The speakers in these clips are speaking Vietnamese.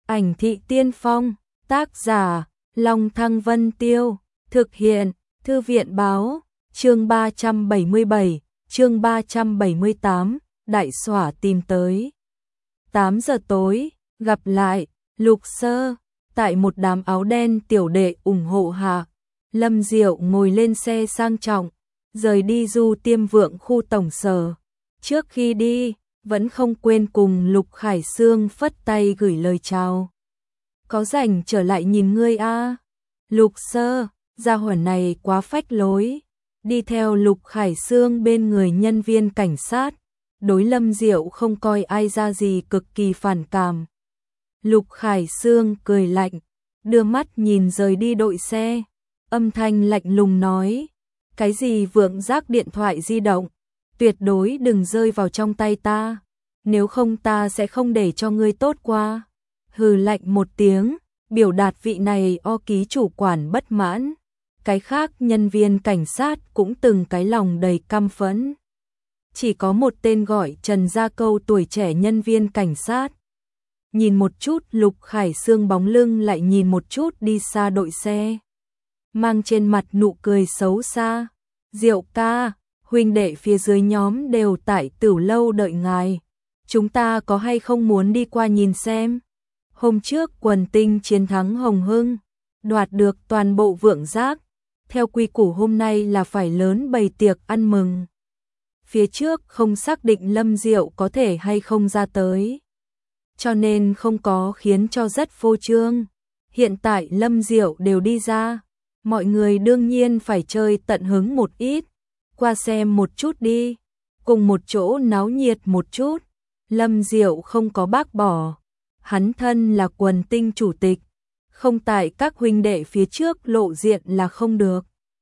Ảnh thị tiên phong, tác giả, Long Thăng Vân Tiêu, thực hiện, Thư viện báo, chương 377, chương 378, đại xỏa tìm tới. 8 giờ tối, gặp lại, Lục Sơ, tại một đám áo đen tiểu đệ ủng hộ hạ, Lâm Diệu ngồi lên xe sang trọng, rời đi Du Tiêm Vượng khu tổng sở. Trước khi đi, vẫn không quên cùng Lục Khải Sương phất tay gửi lời chào. Có rảnh trở lại nhìn ngươi a. Lục Sơ, gia hỏa này quá phách lối. Đi theo Lục Khải Sương bên người nhân viên cảnh sát, đối Lâm Diệu không coi ai ra gì, cực kỳ phản cảm. Lục Khải Sương cười lạnh, đưa mắt nhìn rời đi đội xe, âm thanh lạnh lùng nói, cái gì vượng rác điện thoại di động, tuyệt đối đừng rơi vào trong tay ta, nếu không ta sẽ không để cho ngươi tốt qua. Hừ lạnh một tiếng, biểu đạt vị này o ký chủ quản bất mãn. Cái khác nhân viên cảnh sát cũng từng cái lòng đầy căm phẫn. Chỉ có một tên gọi Trần Gia Câu, tuổi trẻ nhân viên cảnh sát. Nhìn một chút Lục Khải Sương bóng lưng, lại nhìn một chút đi xa đội xe, mang trên mặt nụ cười xấu xa. Diệu ca, huynh đệ phía dưới nhóm đều tại Tửu Lâu đợi ngài, chúng ta có hay không muốn đi qua nhìn xem? Hôm trước Quần Tinh chiến thắng Hồng Hưng, đoạt được toàn bộ vượng giác, theo quy củ hôm nay là phải lớn bày tiệc ăn mừng. Phía trước không xác định Lâm Diệu có thể hay không ra tới, cho nên không có khiến cho rất phô trương. Hiện tại Lâm Diệu đều đi ra, mọi người đương nhiên phải chơi tận hứng một ít, qua xem một chút đi, cùng một chỗ náo nhiệt một chút. Lâm Diệu không có bác bỏ, hắn thân là Quần Tinh chủ tịch, không tại các huynh đệ phía trước lộ diện là không được.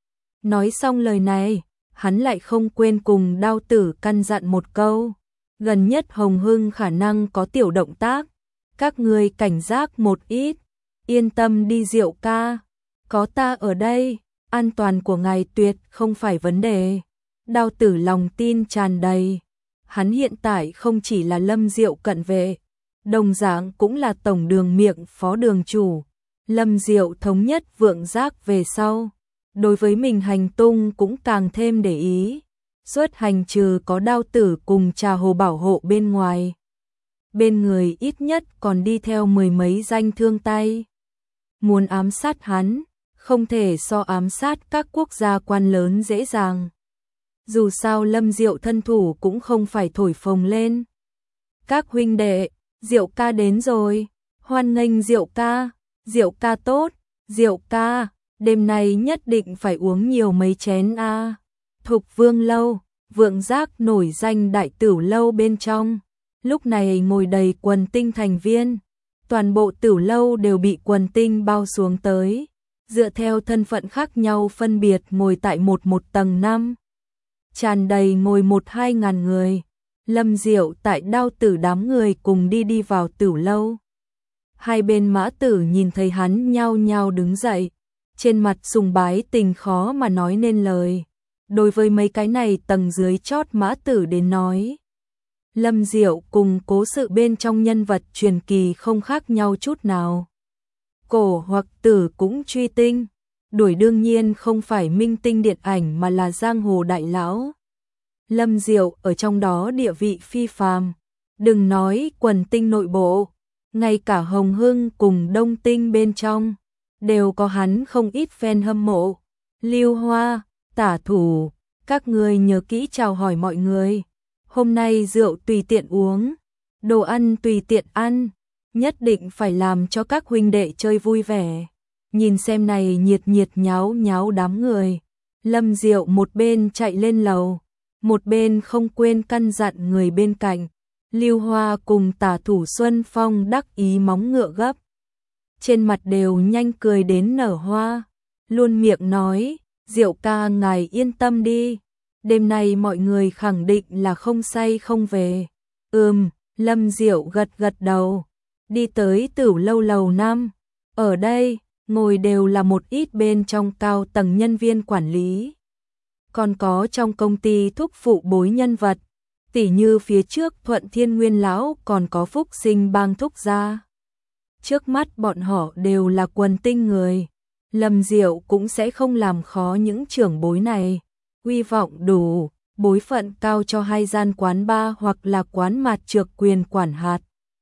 Nói xong lời này, hắn lại không quên cùng Đao Tử căn dặn một câu, gần nhất Hồng Hưng khả năng có tiểu động tác, các người cảnh giác một ít, yên tâm đi Diệu ca, có ta ở đây, an toàn của ngài tuyệt không phải vấn đề. Đao Tử lòng tin tràn đầy, hắn hiện tại không chỉ là Lâm Diệu cận vệ, đồng dạng cũng là tổng đường miệng phó đường chủ. Lâm Diệu thống nhất vượng giác về sau, đối với mình hành tung cũng càng thêm để ý. Suốt hành trừ có Đao Tử cùng Trà Hồ bảo hộ bên ngoài, bên người ít nhất còn đi theo mười mấy danh thương tay. Muốn ám sát hắn, không thể so ám sát các quốc gia quan lớn dễ dàng. Dù sao Lâm Diệu thân thủ cũng không phải thổi phồng lên. Các huynh đệ, Diệu ca đến rồi, hoan nghênh Diệu ca tốt, Diệu ca, đêm nay nhất định phải uống nhiều mấy chén a. Thục Vương lâu, vượng giác nổi danh đại Tửu Lâu bên trong, lúc này ngồi đầy Quần Tinh thành viên, toàn bộ Tửu Lâu đều bị Quần Tinh bao xuống tới, dựa theo thân phận khác nhau phân biệt ngồi tại một tầng 5. Tràn đầy ngồi 1-2 ngàn người. Lâm Diệu tại Đao Tử đám người cùng đi vào Tửu Lâu. Hai bên mã tử nhìn thấy hắn nhao nhao đứng dậy, trên mặt sùng bái tình khó mà nói nên lời. Đối với mấy cái này tầng dưới chót mã tử đến nói, Lâm Diệu cùng cố sự bên trong nhân vật truyền kỳ không khác nhau chút nào. Cổ hoặc tử cũng truy tinh, đuổi đương nhiên không phải minh tinh điện ảnh mà là giang hồ đại lão. Lâm Diệu ở trong đó địa vị phi phàm, đừng nói Quần Tinh nội bộ, ngay cả Hồng Hưng cùng Đông Tinh bên trong đều có hắn không ít fan hâm mộ. Lưu Hoa, Tả Thủ, các người nhớ kỹ chào hỏi mọi người. Hôm nay rượu tùy tiện uống, đồ ăn tùy tiện ăn, nhất định phải làm cho các huynh đệ chơi vui vẻ. Nhìn xem này nhiệt nháo nháo đám người, Lâm Diệu một bên chạy lên lầu, một bên không quên căn dặn người bên cạnh. Lưu Hoa cùng Tả Thủ Xuân Phong đắc ý móng ngựa gấp, trên mặt đều nhanh cười đến nở hoa, luôn miệng nói, Diệu ca ngài yên tâm đi, đêm nay mọi người khẳng định là không say không về. Lâm Diệu gật đầu, đi tới Tửu Lâu lầu 5, ở đây ngồi đều là một ít bên trong cao tầng nhân viên quản lý, còn có trong công ty thúc phụ bối nhân vật, tỉ như phía trước Thuận Thiên Nguyên lão, còn có Phúc Sinh Bang thúc gia. Trước mắt bọn họ đều là quần tinh người. Lâm Diệu cũng sẽ không làm khó những trưởng bối này. Uy vọng đủ, bối phận cao cho hai gian quán bar hoặc là quán mạt trược quyền quản hạt.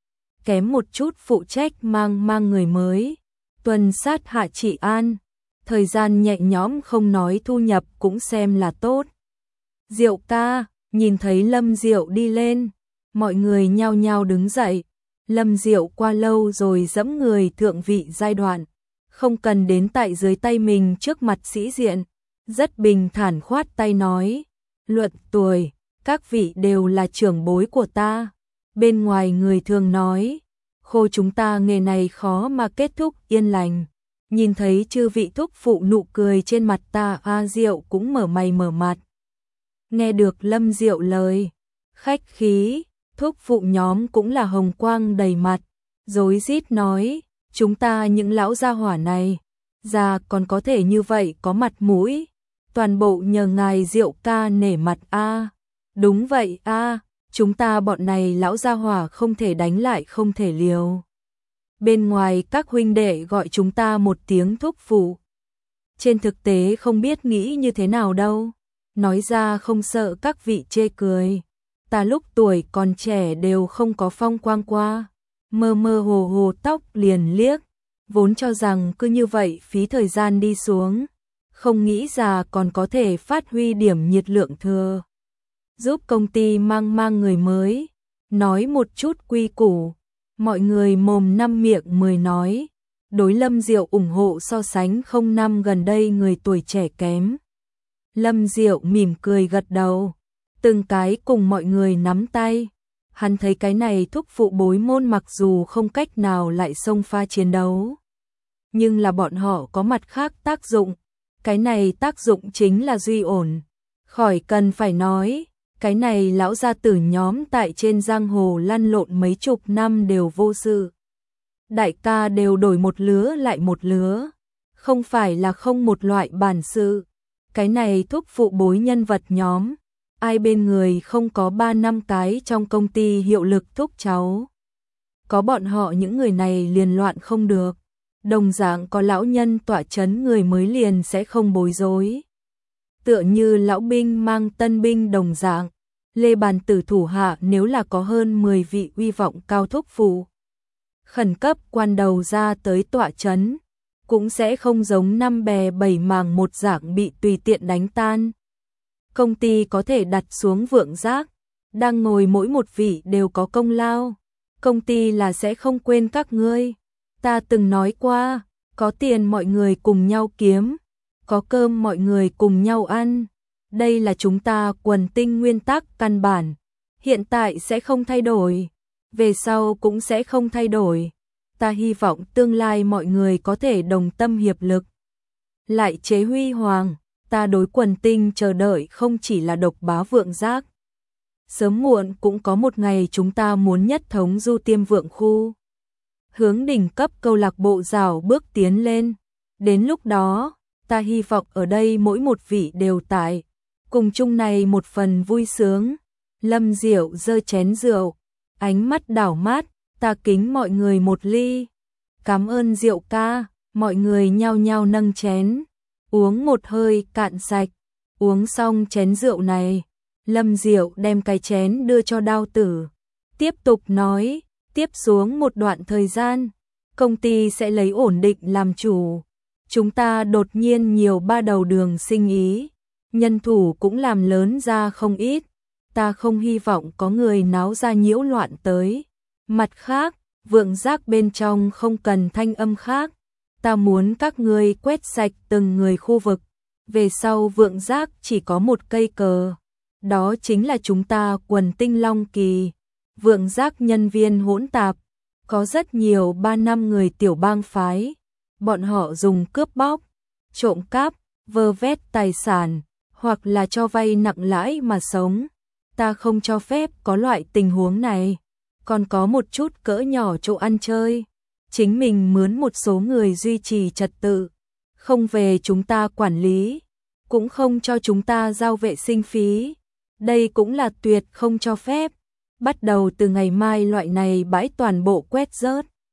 Kém một chút phụ trách mang người mới. Tuần sát hạ trị an. Thời gian nhẹ nhõm không nói thu nhập cũng xem là tốt. Diệu ca, nhìn thấy Lâm Diệu đi lên. Mọi người nhao nhao đứng dậy. Lâm Diệu qua lâu rồi dẫm người thượng vị giai đoạn. Không cần đến tại dưới tay mình trước mặt sĩ diện. Rất bình thản khoát tay nói. Luận tuổi, các vị đều là trưởng bối của ta. Bên ngoài người thường nói. Khô chúng ta nghề này khó mà kết thúc yên lành. Nhìn thấy chư vị thúc phụ nụ cười trên mặt ta, A Diệu cũng mở mày mở mặt. Nghe được Lâm Diệu lời khách khí, thúc phụ nhóm cũng là hồng quang đầy mặt, rối rít nói, chúng ta những lão gia hỏa này, già còn có thể như vậy có mặt mũi, toàn bộ nhờ ngài Diệu ca nể mặt a. Đúng vậy a, chúng ta bọn này lão gia hỏa không thể đánh lại không thể liều. Bên ngoài các huynh đệ gọi chúng ta một tiếng thúc phụ. Trên thực tế không biết nghĩ như thế nào đâu. Nói ra không sợ các vị chê cười. Ta lúc tuổi còn trẻ đều không có phong quang qua. Mơ mơ hồ hồ tóc liền liếc. Vốn cho rằng cứ như vậy phí thời gian đi xuống. Không nghĩ ra còn có thể phát huy điểm nhiệt lượng thừa. Giúp công ty mang người mới. Nói một chút quy củ. Mọi người mồm năm miệng 10 nói. Đối Lâm Diệu ủng hộ so sánh không năm gần đây người tuổi trẻ kém. Lâm Diệu mỉm cười gật đầu. Từng cái cùng mọi người nắm tay. Hắn thấy cái này thúc phụ bối môn mặc dù không cách nào lại xông pha chiến đấu. Nhưng là bọn họ có mặt khác tác dụng. Cái này tác dụng chính là duy ổn. Khỏi cần phải nói. Cái này lão gia tử nhóm tại trên giang hồ lăn lộn mấy chục năm đều vô sự. Đại ca đều đổi một lứa lại một lứa. Không phải là không một loại bản sự. Cái này thúc phụ bối nhân vật nhóm. Ai bên người không có 3 năm cái trong công ty hiệu lực thúc cháu. Có bọn họ những người này liền loạn không được. Đồng dạng có lão nhân tọa chấn người mới liền sẽ không bối rối. Tựa như lão binh mang tân binh đồng dạng. Lê Bàn Tử thủ hạ nếu là có hơn 10 vị uy vọng cao thúc phụ. Khẩn cấp quan đầu ra tới tọa chấn. Cũng sẽ không giống năm bè bảy màng một dạng bị tùy tiện đánh tan. Công ty có thể đặt xuống vượng giác. Đang ngồi mỗi một vị đều có công lao. Công ty là sẽ không quên các ngươi. Ta từng nói qua, có tiền mọi người cùng nhau kiếm. Có cơm mọi người cùng nhau ăn. Đây là chúng ta quần tinh nguyên tắc căn bản. Hiện tại sẽ không thay đổi. Về sau cũng sẽ không thay đổi. Ta hy vọng tương lai mọi người có thể đồng tâm hiệp lực. Lại chế huy hoàng, ta đối quần tinh chờ đợi không chỉ là độc bá vượng giác. Sớm muộn cũng có một ngày chúng ta muốn nhất thống du tiêm vượng khu. Hướng đỉnh cấp câu lạc bộ rào bước tiến lên. Đến lúc đó, ta hy vọng ở đây mỗi một vị đều tại. Cùng chung này một phần vui sướng. Lâm Diệu giơ chén rượu. Ánh mắt đảo mát. Ta kính mọi người một ly. Cảm ơn Diệu ca. Mọi người nhao nhao nâng chén. Uống một hơi cạn sạch. Uống xong chén rượu này. Lâm Diệu đem cái chén đưa cho Đao Tử. Tiếp tục nói. Tiếp xuống một đoạn thời gian. Công ty sẽ lấy ổn định làm chủ. Chúng ta đột nhiên nhiều ba đầu đường sinh ý. Nhân thủ cũng làm lớn ra không ít. Ta không hy vọng có người náo ra nhiễu loạn tới. Mặt khác, vượng giác bên trong không cần thanh âm khác. Ta muốn các ngươi quét sạch từng người khu vực. Về sau vượng giác chỉ có một cây cờ. Đó chính là chúng ta quần tinh Long Kỳ. Vượng giác nhân viên hỗn tạp. Có rất nhiều 3 năm người tiểu bang phái. Bọn họ dùng cướp bóc, trộm cắp, vơ vét tài sản, hoặc là cho vay nặng lãi mà sống. Ta không cho phép có loại tình huống này. Còn có một chút cỡ nhỏ chỗ ăn chơi. Chính mình mướn một số người duy trì trật tự. Không về chúng ta quản lý. Cũng không cho chúng ta giao vệ sinh phí. Đây cũng là tuyệt không cho phép. Bắt đầu từ ngày mai loại này bãi toàn bộ quét rớt.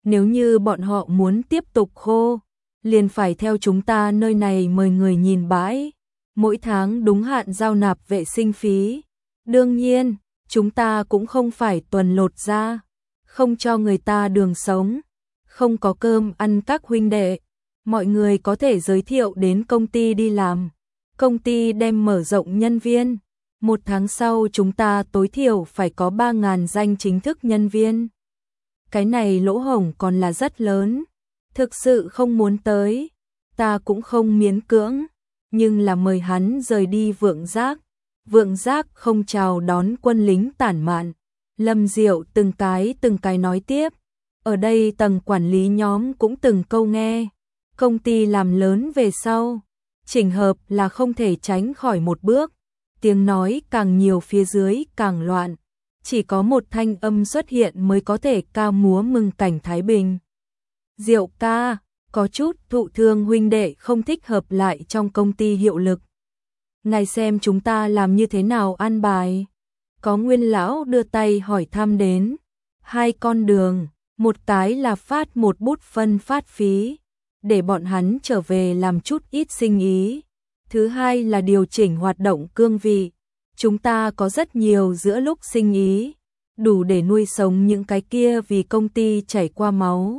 Nếu như bọn họ muốn tiếp tục khô, liền phải theo chúng ta nơi này mời người nhìn bãi, mỗi tháng đúng hạn giao nạp vệ sinh phí. Đương nhiên, chúng ta cũng không phải tuần lột ra, không cho người ta đường sống, không có cơm ăn các huynh đệ. Mọi người có thể giới thiệu đến công ty đi làm. Công ty đem mở rộng nhân viên. 1 tháng sau chúng ta tối thiểu phải có 3.000 danh chính thức nhân viên. Cái này lỗ hổng còn là rất lớn. Thực sự không muốn tới, ta cũng không miễn cưỡng, nhưng là mời hắn rời đi Vượng Giác. Vượng Giác không chào đón quân lính tản mạn. Lâm Diệu từng cái nói tiếp. Ở đây tầng quản lý nhóm cũng từng câu nghe. Công ty làm lớn về sau, chỉnh hợp là không thể tránh khỏi một bước. Tiếng nói càng nhiều phía dưới càng loạn. Chỉ có một thanh âm xuất hiện mới có thể cao múa mừng cảnh Thái Bình. Diệu ca, có chút thụ thương huynh đệ không thích hợp lại trong công ty hiệu lực. Ngài xem chúng ta làm như thế nào an bài. Có Nguyên lão đưa tay hỏi thăm đến. 2 con đường, một cái là phát một bút phân phát phí, để bọn hắn trở về làm chút ít sinh ý. Thứ hai là điều chỉnh hoạt động cương vị. Chúng ta có rất nhiều giữa lúc sinh ý, đủ để nuôi sống những cái kia vì công ty chảy qua máu.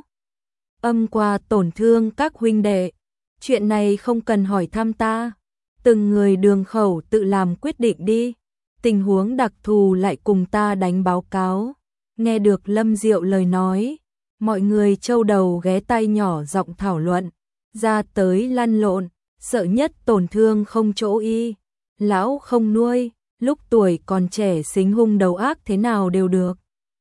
Âm qua tổn thương các huynh đệ. Chuyện này không cần hỏi thăm ta. Từng người đường khẩu tự làm quyết định đi. Tình huống đặc thù lại cùng ta đánh báo cáo. Nghe được Lâm Diệu lời nói, mọi người châu đầu ghé tai nhỏ giọng thảo luận, ra tới lăn lộn, sợ nhất tổn thương không chỗ y. Lão không nuôi, lúc tuổi còn trẻ xính hung đầu ác thế nào đều được.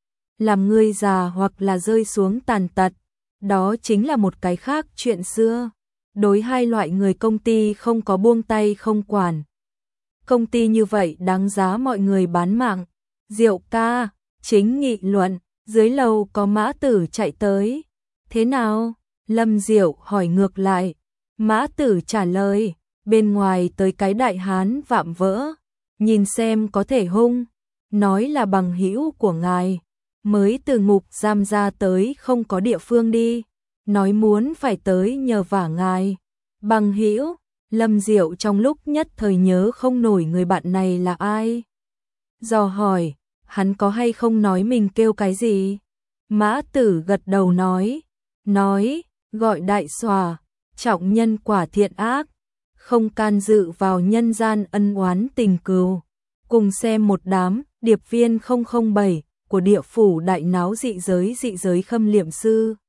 Làm ngươi già hoặc là rơi xuống tàn tật, đó chính là một cái khác chuyện xưa. Đối hai loại người công ty không có buông tay không quản. Công ty như vậy đáng giá mọi người bán mạng. Diệu ca, chính nghị luận, dưới lầu có Mã Tử chạy tới. Thế nào? Lâm Diệu hỏi ngược lại. Mã Tử trả lời, bên ngoài tới cái đại hán vạm vỡ, nhìn xem có thể hung, nói là bằng hữu của ngài, mới từ ngục giam ra tới không có địa phương đi, nói muốn phải tới nhờ vả ngài. Bằng hữu, Lâm Diệu trong lúc nhất thời nhớ không nổi người bạn này là ai. Dò hỏi, hắn có hay không nói mình kêu cái gì? Mã Tử gật đầu nói, gọi đại xòa, trọng nhân quả thiện ác, không can dự vào nhân gian ân oán tình cừu. Cùng xem một đám điệp viên 007 của địa phủ đại náo dị giới khâm liệm sư.